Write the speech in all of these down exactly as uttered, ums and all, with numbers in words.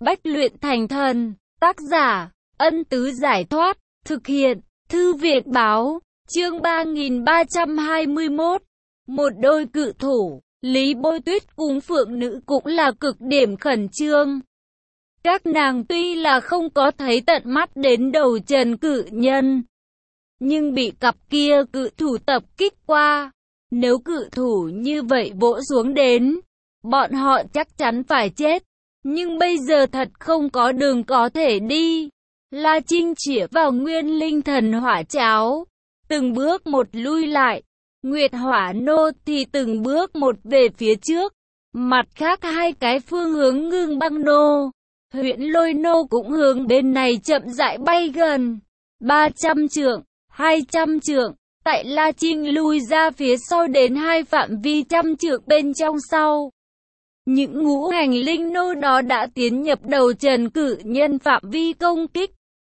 Bách luyện thành thần. Tác giả, Ân Tứ Giải Thoát. Thực hiện, Thư Viện Báo. Chương ba nghìn ba trăm hai mươi mốt. Một đôi cự thủ. Lý Bôi Tuyết cùng Phượng Nữ cũng là cực điểm khẩn trương. Các nàng tuy là không có thấy tận mắt đến đầu Trần Cự Nhân, nhưng bị cặp kia cự thủ tập kích qua. Nếu cự thủ như vậy vỗ xuống đến, bọn họ chắc chắn phải chết. Nhưng bây giờ thật không có đường có thể đi. La Trinh chĩa vào Nguyên Linh Thần Hỏa Cháo, từng bước một lui lại. Nguyệt Hỏa Nô thì từng bước một về phía trước. Mặt khác hai cái phương hướng Ngưng Băng Nô, Huyễn Lôi Nô cũng hướng bên này chậm rãi bay gần. ba trăm trượng, hai trăm trượng. Tại La Trinh lui ra phía sau đến hai phạm vi trăm trượng bên trong sau. Những ngũ hành linh nô đó đã tiến nhập đầu Trần Cự Nhân phạm vi công kích.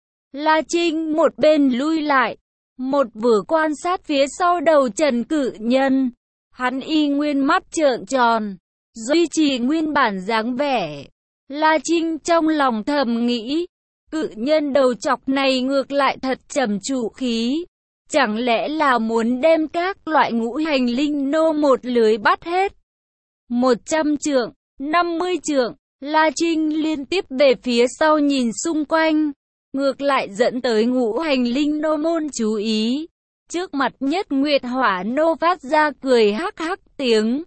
La Trinh một bên lui lại, một vừa quan sát phía sau đầu Trần Cự Nhân. Hắn y nguyên mắt trợn tròn, duy trì nguyên bản dáng vẻ. La Trinh trong lòng thầm nghĩ, cự nhân đầu chọc này ngược lại thật trầm trụ khí. Chẳng lẽ là muốn đem các loại ngũ hành linh nô một lưới bắt hết? một trăm trượng, năm mươi trượng, La Trinh liên tiếp về phía sau nhìn xung quanh, ngược lại dẫn tới ngũ hành linh nô môn chú ý. Trước mặt nhất Nguyệt Hỏa Nô phát ra cười hắc hắc tiếng.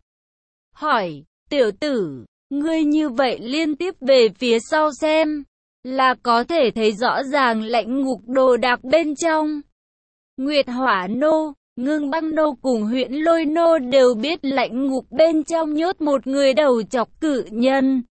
Hỏi, tiểu tử, ngươi như vậy liên tiếp về phía sau xem, là có thể thấy rõ ràng lãnh ngục đồ đạc bên trong. Nguyệt Hỏa Nô, Ngưng Băng Nô cùng Huyễn Lôi Nô đều biết lãnh ngục bên trong nhốt một người đầu chọc cự nhân.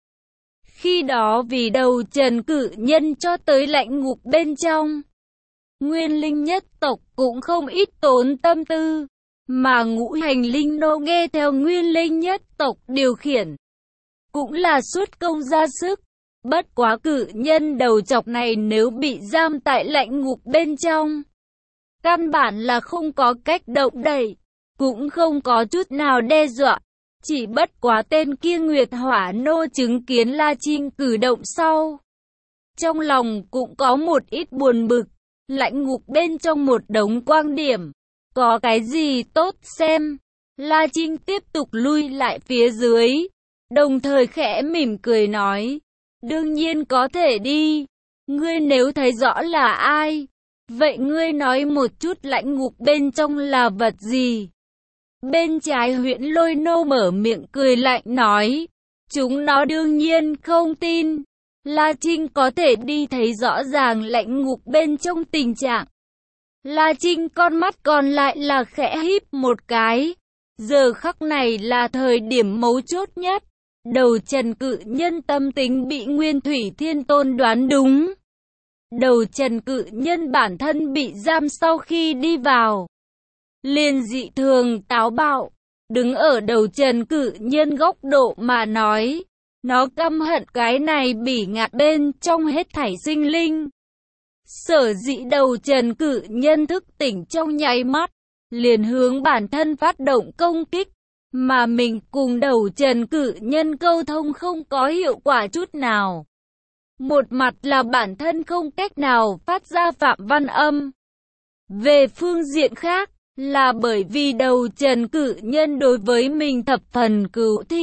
Khi đó vì đầu Trần Cự Nhân cho tới lãnh ngục bên trong, Nguyên Linh nhất tộc cũng không ít tốn tâm tư, mà ngũ hành linh nô nghe theo Nguyên Linh nhất tộc điều khiển, cũng là suốt công ra sức. Bất quá cự nhân đầu chọc này nếu bị giam tại lãnh ngục bên trong, căn bản là không có cách động đậy, cũng không có chút nào đe dọa. Chỉ bất quá tên kia Nguyệt Hỏa Nô chứng kiến La Trinh cử động sau, trong lòng cũng có một ít buồn bực. Lãnh ngục bên trong một đống quang điểm, có cái gì tốt xem? La Trinh tiếp tục lui lại phía dưới, đồng thời khẽ mỉm cười nói, đương nhiên có thể đi. Ngươi nếu thấy rõ là ai, vậy ngươi nói một chút lãnh ngục bên trong là vật gì? Bên trái Huyễn Lôi Nô mở miệng cười lạnh nói, chúng nó đương nhiên không tin. La Trinh có thể đi thấy rõ ràng lãnh ngục bên trong tình trạng. La Trinh con mắt còn lại là khẽ híp một cái. Giờ khắc này là thời điểm mấu chốt nhất. Đầu Trần Cự Nhân tâm tính bị Nguyên Thủy Thiên Tôn đoán đúng. Đầu Trần Cự Nhân bản thân bị giam sau khi đi vào, liền dị thường táo bạo. Đứng ở đầu Trần Cự Nhân góc độ mà nói, nó căm hận cái này bỉ ngạt bên trong hết thảy sinh linh. Sở dĩ đầu Trần Cự Nhân thức tỉnh trong nháy mắt, liền hướng bản thân phát động công kích, mà mình cùng đầu Trần Cự Nhân câu thông không có hiệu quả chút nào. Một mặt là bản thân không cách nào phát ra phạm văn âm. Về phương diện khác, là bởi vì đầu Trần Cự Nhân đối với mình thập phần cứu thị.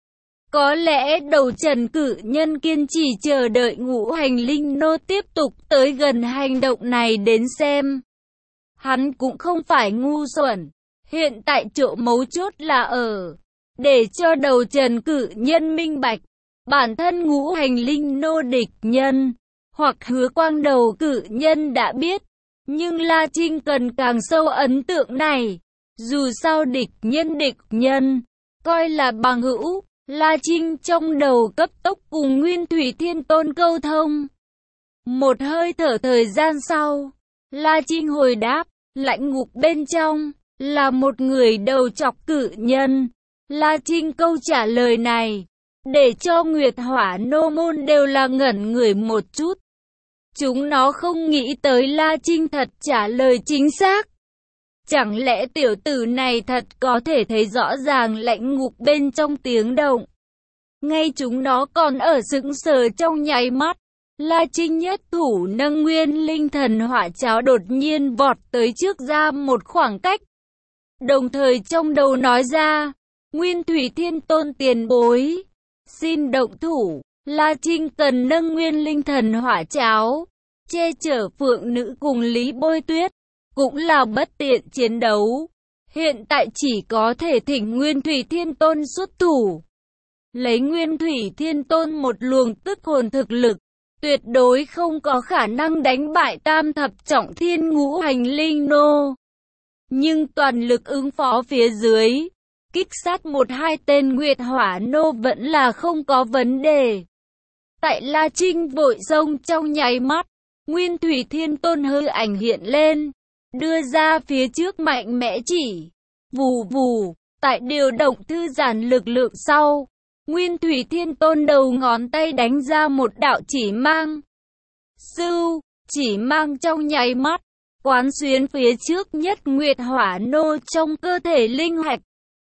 Có lẽ đầu Trần Cự Nhân kiên trì chờ đợi ngũ hành linh nô tiếp tục tới gần hành động này đến xem. Hắn cũng không phải ngu xuẩn. Hiện tại chỗ mấu chốt là ở, để cho đầu Trần Cự Nhân minh bạch, bản thân ngũ hành linh nô địch nhân, hoặc Hứa Quang đầu Cự Nhân đã biết. Nhưng La Trinh cần càng sâu ấn tượng này. Dù sao địch nhân địch nhân, coi là bằng hữu. La Trinh trong đầu cấp tốc cùng Nguyên Thủy Thiên Tôn câu thông. Một hơi thở thời gian sau, La Trinh hồi đáp, lãnh ngục bên trong, là một người đầu chọc cự nhân. La Trinh câu trả lời này, để cho Nguyệt Hỏa Nô môn đều là ngẩn người một chút. Chúng nó không nghĩ tới La Trinh thật trả lời chính xác. Chẳng lẽ tiểu tử này thật có thể thấy rõ ràng lãnh ngục bên trong tiếng động? ngay chúng nó còn ở sững sờ trong nháy mắt. La Trinh nhất thủ nâng nguyên linh thần hỏa cháo đột nhiên vọt tới trước ra một khoảng cách. Đồng thời trong đầu nói ra, Nguyên Thủy Thiên Tôn tiền bối, xin động thủ. La Trinh cần nâng nguyên linh thần hỏa cháo, che chở Phượng Nữ cùng Lý Bôi Tuyết, cũng là bất tiện chiến đấu. Hiện tại chỉ có thể thỉnh Nguyên Thủy Thiên Tôn xuất thủ. Lấy Nguyên Thủy Thiên Tôn một luồng tức hồn thực lực, tuyệt đối không có khả năng đánh bại tam thập trọng thiên ngũ hành linh nô. Nhưng toàn lực ứng phó phía dưới, kích sát một hai tên Nguyệt Hỏa nô vẫn là không có vấn đề. Tại La Trinh vội xông trong nháy mắt, Nguyên Thủy Thiên Tôn hư ảnh hiện lên, đưa ra phía trước mạnh mẽ chỉ. Vù vù, tại điều động thư giãn lực lượng sau, Nguyên Thủy Thiên Tôn đầu ngón tay đánh ra một đạo chỉ mang. Sưu, chỉ mang trong nháy mắt, quán xuyến phía trước nhất Nguyệt Hỏa nô trong cơ thể linh hạch.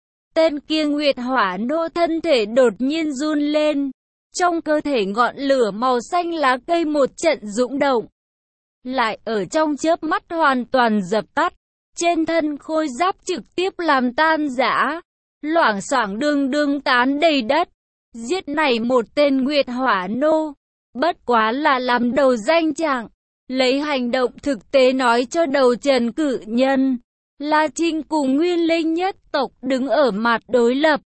Tên kia Nguyệt Hỏa nô thân thể đột nhiên run lên, trong cơ thể ngọn lửa màu xanh lá cây một trận dũng động, lại ở trong chớp mắt hoàn toàn dập tắt. Trên thân khôi giáp trực tiếp làm tan rã, loảng xoảng đương đương tán đầy đất. Giết này một tên Nguyệt Hỏa nô, bất quá là làm đầu danh trạng. Lấy hành động thực tế nói cho đầu Trần Cự Nhân, La Trinh cùng Nguyên Linh nhất tộc đứng ở mặt đối lập.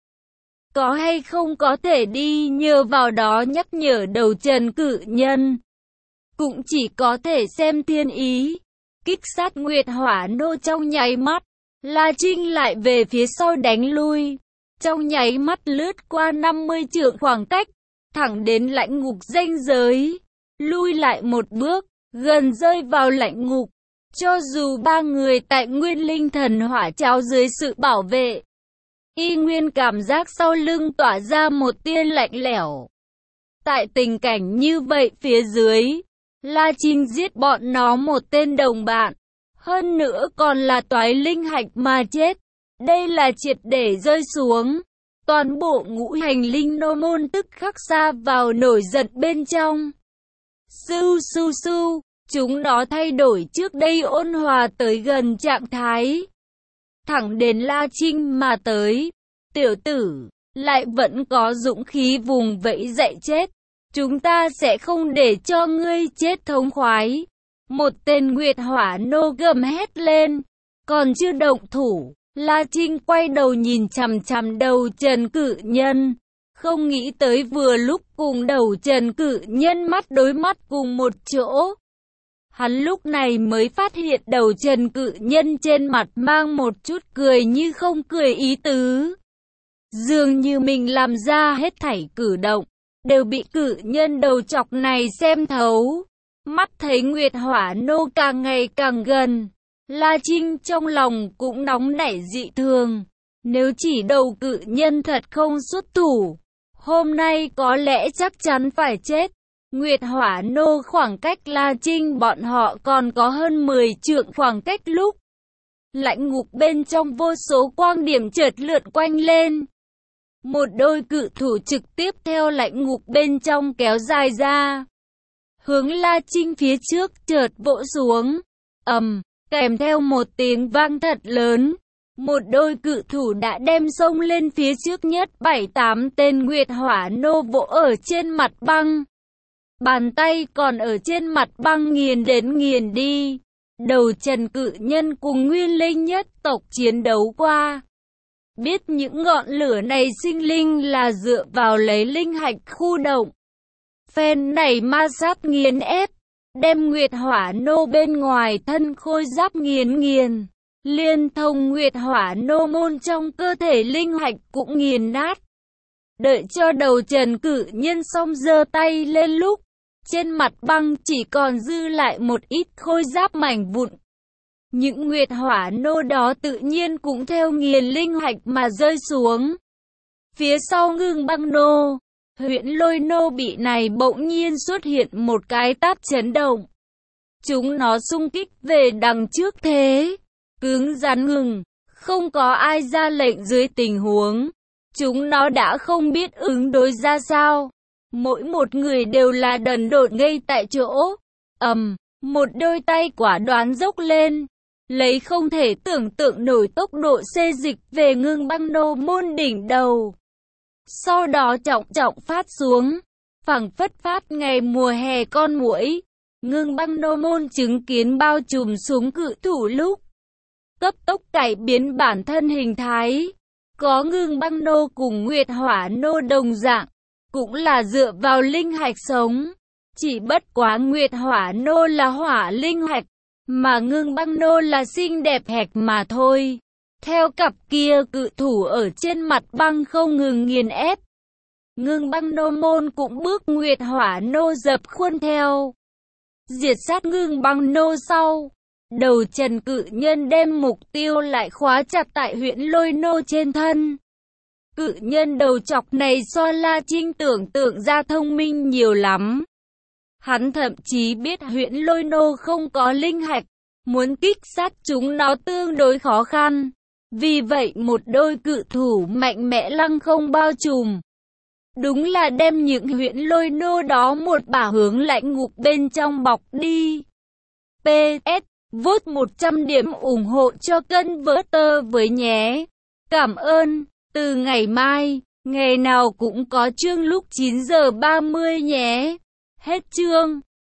Có hay không có thể đi nhờ vào đó nhắc nhở đầu Trần Cự Nhân, cũng chỉ có thể xem thiên ý. Kích sát Nguyệt Hỏa nô trong nháy mắt, La Trinh lại về phía sau đánh lui. Trong nháy mắt lướt qua năm mươi trượng khoảng cách, thẳng đến lãnh ngục ranh giới, lui lại một bước, gần rơi vào lãnh ngục. Cho dù ba người tại Nguyên Linh thần hỏa cháo dưới sự bảo vệ, y nguyên cảm giác sau lưng tỏa ra một tia lạnh lẽo. Tại tình cảnh như vậy phía dưới, La Trinh giết bọn nó một tên đồng bạn, hơn nữa còn là toái linh hạch mà chết. Đây là triệt để rơi xuống. Toàn bộ ngũ hành linh nô môn tức khắc xa vào nổi giận bên trong. Sưu sưu sưu, chúng nó thay đổi trước đây ôn hòa tới gần trạng thái, thẳng đến La Trinh mà tới. Tiểu tử, lại vẫn có dũng khí vùng vẫy dậy chết. Chúng ta sẽ không để cho ngươi chết thống khoái. Một tên Nguyệt Hỏa nô gầm hét lên. Còn chưa động thủ, La Trinh quay đầu nhìn chằm chằm đầu Trần Cự Nhân. Không nghĩ tới vừa lúc cùng đầu Trần Cự Nhân mắt đối mắt cùng một chỗ. Hắn lúc này mới phát hiện đầu Trần Cự Nhân trên mặt mang một chút cười như không cười ý tứ. Dường như mình làm ra hết thảy cử động, đều bị Cự Nhân đầu chọc này xem thấu. Mắt thấy Nguyệt Hỏa nô càng ngày càng gần, La Trinh trong lòng cũng nóng nảy dị thường. Nếu chỉ đầu Cự Nhân thật không xuất thủ, hôm nay có lẽ chắc chắn phải chết. Nguyệt Hỏa nô khoảng cách La Trinh bọn họ còn có hơn mười trượng khoảng cách lúc lãnh ngục bên trong vô số quang điểm chợt lượn quanh lên. Một đôi cự thủ trực tiếp theo lãnh ngục bên trong kéo dài ra, hướng La Trinh phía trước chợt vỗ xuống. Ầm, kèm theo một tiếng vang thật lớn, một đôi cự thủ đã đem xông lên phía trước nhất bảy tám tên Nguyệt Hỏa nô vỗ ở trên mặt băng. Bàn tay còn ở trên mặt băng nghiền đến nghiền đi. Đầu Trần Cự Nhân cùng Nguyên Linh nhất tộc chiến đấu qua, biết những ngọn lửa này sinh linh là dựa vào lấy linh hạch khu động. Phen này ma sát nghiền ép, đem Nguyệt Hỏa nô bên ngoài thân khôi giáp nghiền nghiền, liên thông Nguyệt Hỏa nô môn trong cơ thể linh hạch cũng nghiền nát. Đợi cho đầu Trần Cự Nhân xong giơ tay lên lúc, trên mặt băng chỉ còn dư lại một ít khôi giáp mảnh vụn. Những Nguyệt Hỏa nô đó tự nhiên cũng theo nghiền linh hạch mà rơi xuống. Phía sau Ngưng Băng nô, Huyễn Lôi nô bị này bỗng nhiên xuất hiện một cái tát chấn động. Chúng nó xung kích về đằng trước thế cứng rắn ngừng, không có ai ra lệnh dưới tình huống chúng nó đã không biết ứng đối ra sao. Mỗi một người đều là đần độn ngay tại chỗ. ầm, một đôi tay quả đoán dốc lên, lấy không thể tưởng tượng nổi tốc độ xê dịch về Ngưng Băng Nô Môn đỉnh đầu. Sau đó trọng trọng phát xuống, phảng phất phát ngày mùa hè con muỗi. Ngưng Băng Nô Môn chứng kiến bao trùm xuống cự thủ lúc cấp tốc cải biến bản thân hình thái. Có Ngưng Băng Nô cùng Nguyệt Hỏa Nô đồng dạng, cũng là dựa vào linh hạch sống. Chỉ bất quá Nguyệt Hỏa Nô là hỏa linh hạch, mà Ngưng Băng Nô là xinh đẹp hạch mà thôi. Theo cặp kia cự thủ ở trên mặt băng không ngừng nghiền ép, Ngưng Băng Nô Môn cũng bước Nguyệt Hỏa Nô dập khuôn theo. Diệt sát Ngưng Băng Nô sau, đầu Trần Cự Nhân đem mục tiêu lại khóa chặt tại Huyễn Lôi Nô trên thân. Cự nhân đầu chọc này so La Trinh tưởng tượng ra thông minh nhiều lắm. Hắn thậm chí biết Huyễn Lôi Nô không có linh hạch, muốn kích sát chúng nó tương đối khó khăn. Vì vậy một đôi cự thủ mạnh mẽ lăng không bao trùm. Đúng là đem những Huyễn Lôi Nô đó một bả hướng lãnh ngục bên trong bọc đi. pê ét Vote một trăm điểm ủng hộ cho Cân Vỡ Tơ với nhé. Cảm ơn. Từ ngày mai, ngày nào cũng có chương lúc chín giờ ba mươi nhé. Hết chương.